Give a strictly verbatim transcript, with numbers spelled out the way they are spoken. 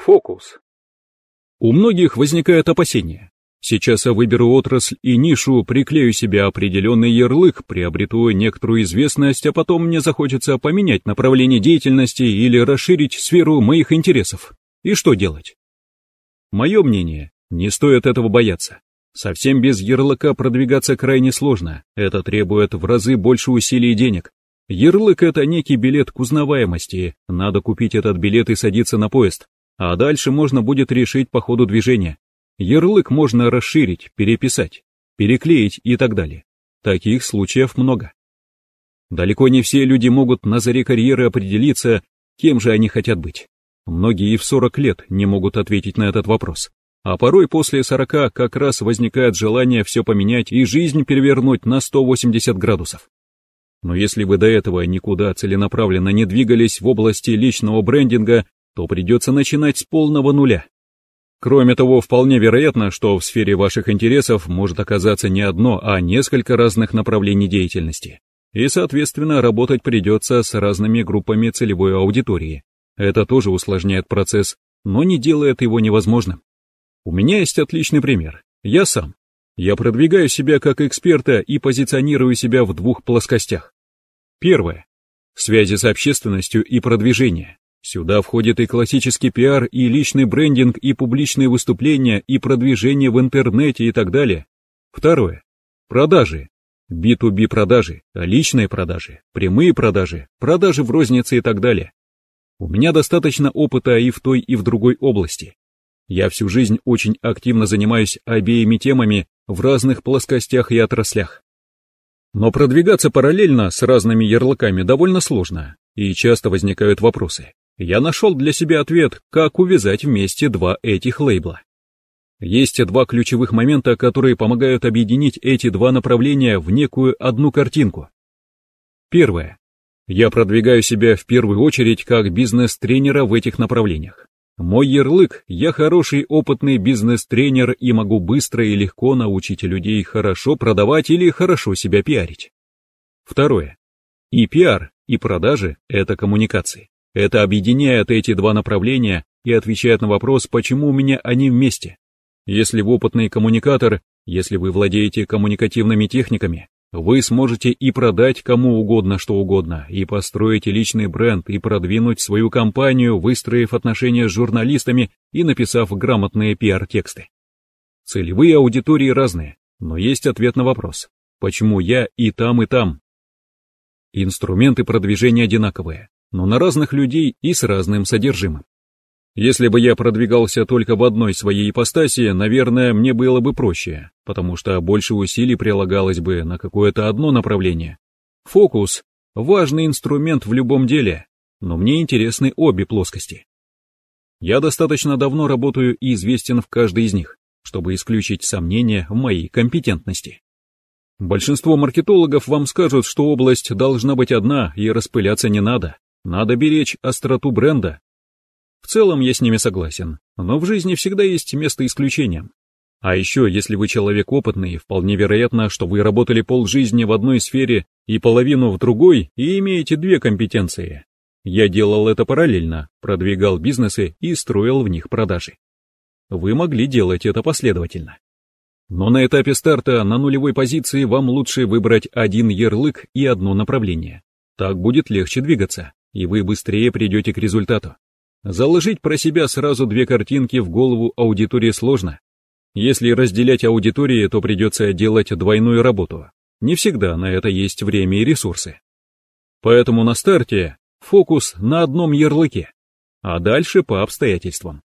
Фокус. У многих возникает опасение. Сейчас я выберу отрасль и нишу, приклею себе определенный ярлык, приобрету некоторую известность, а потом мне захочется поменять направление деятельности или расширить сферу моих интересов. И что делать? Мое мнение, не стоит этого бояться. Совсем без ярлыка продвигаться крайне сложно, это требует в разы больше усилий и денег. Ярлык — это некий билет к узнаваемости, надо купить этот билет и садиться на поезд, а дальше можно будет решить по ходу движения. Ярлык можно расширить, переписать, переклеить и так далее. Таких случаев много. Далеко не все люди могут на заре карьеры определиться, кем же они хотят быть. Многие и в сорок лет не могут ответить на этот вопрос. А порой после сорока как раз возникает желание все поменять и жизнь перевернуть на сто восемьдесят градусов. Но если вы до этого никуда целенаправленно не двигались в области личного брендинга, то придется начинать с полного нуля. Кроме того, вполне вероятно, что в сфере ваших интересов может оказаться не одно, а несколько разных направлений деятельности. И, соответственно, работать придется с разными группами целевой аудитории. Это тоже усложняет процесс, но не делает его невозможным. У меня есть отличный пример. Я сам. Я продвигаю себя как эксперта и позиционирую себя в двух плоскостях. Первое. Связи с общественностью и продвижение. Сюда входит и классический пиар, и личный брендинг, и публичные выступления, и продвижение в интернете и так далее. Второе. Продажи. би ту би продажи, личные продажи, прямые продажи, продажи в рознице и так далее. У меня достаточно опыта и в той, и в другой области. Я всю жизнь очень активно занимаюсь обеими темами в разных плоскостях и отраслях. Но продвигаться параллельно с разными ярлыками довольно сложно, и часто возникают вопросы. Я нашел для себя ответ, как увязать вместе два этих лейбла. Есть два ключевых момента, которые помогают объединить эти два направления в некую одну картинку. Первое. Я продвигаю себя в первую очередь как бизнес-тренера в этих направлениях. Мой ярлык — я хороший опытный бизнес-тренер и могу быстро и легко научить людей хорошо продавать или хорошо себя пиарить. Второе. И пиар, и продажи — это коммуникации. Это объединяет эти два направления и отвечает на вопрос, почему у меня они вместе. Если вы опытный коммуникатор, если вы владеете коммуникативными техниками, вы сможете и продать кому угодно что угодно, и построить личный бренд, и продвинуть свою компанию, выстроив отношения с журналистами и написав грамотные пиар-тексты. Целевые аудитории разные, но есть ответ на вопрос, почему я и там, и там. Инструменты продвижения одинаковые, но на разных людей и с разным содержимым. Если бы я продвигался только в одной своей ипостаси, наверное, мне было бы проще, потому что больше усилий прилагалось бы на какое-то одно направление. Фокус – важный инструмент в любом деле, но мне интересны обе плоскости. Я достаточно давно работаю и известен в каждой из них, чтобы исключить сомнения в моей компетентности. Большинство маркетологов вам скажут, что область должна быть одна и распыляться не надо. Надо беречь остроту бренда. В целом я с ними согласен, но в жизни всегда есть место исключениям. А еще, если вы человек опытный, вполне вероятно, что вы работали полжизни в одной сфере и половину в другой и имеете две компетенции. Я делал это параллельно, продвигал бизнесы и строил в них продажи. Вы могли делать это последовательно. Но на этапе старта на нулевой позиции вам лучше выбрать один ярлык и одно направление. Так будет легче двигаться, и вы быстрее придете к результату. Заложить про себя сразу две картинки в голову аудитории сложно. Если разделять аудитории, то придется делать двойную работу. Не всегда на это есть время и ресурсы. Поэтому на старте фокус на одном ярлыке, а дальше по обстоятельствам.